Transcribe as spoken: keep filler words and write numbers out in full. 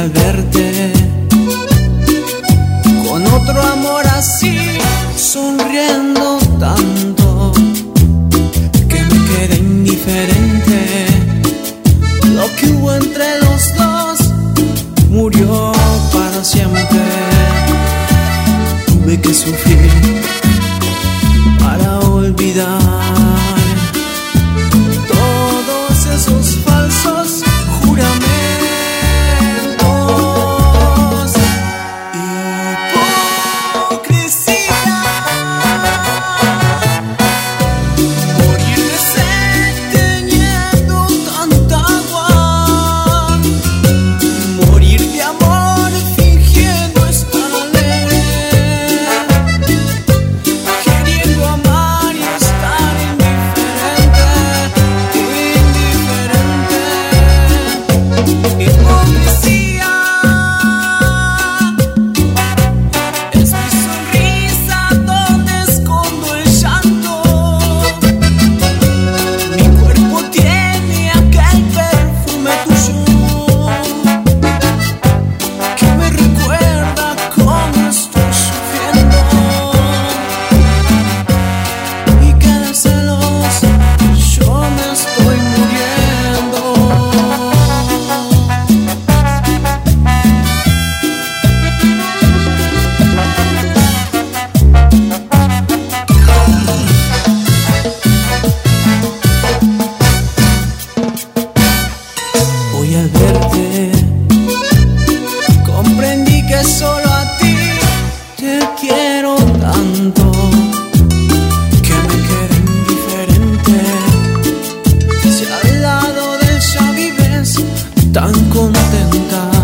al verte con otro amor así, sonriendo tanto que me quedé indiferente. Lo que hubo entre los dos murió para siempre. Tuve que sufrir para olvidar todos esos falsos juramentos. Hoy al verte comprendí que solo a ti te quiero tanto que me quedé indiferente. Si al lado de ella vives tan contenta,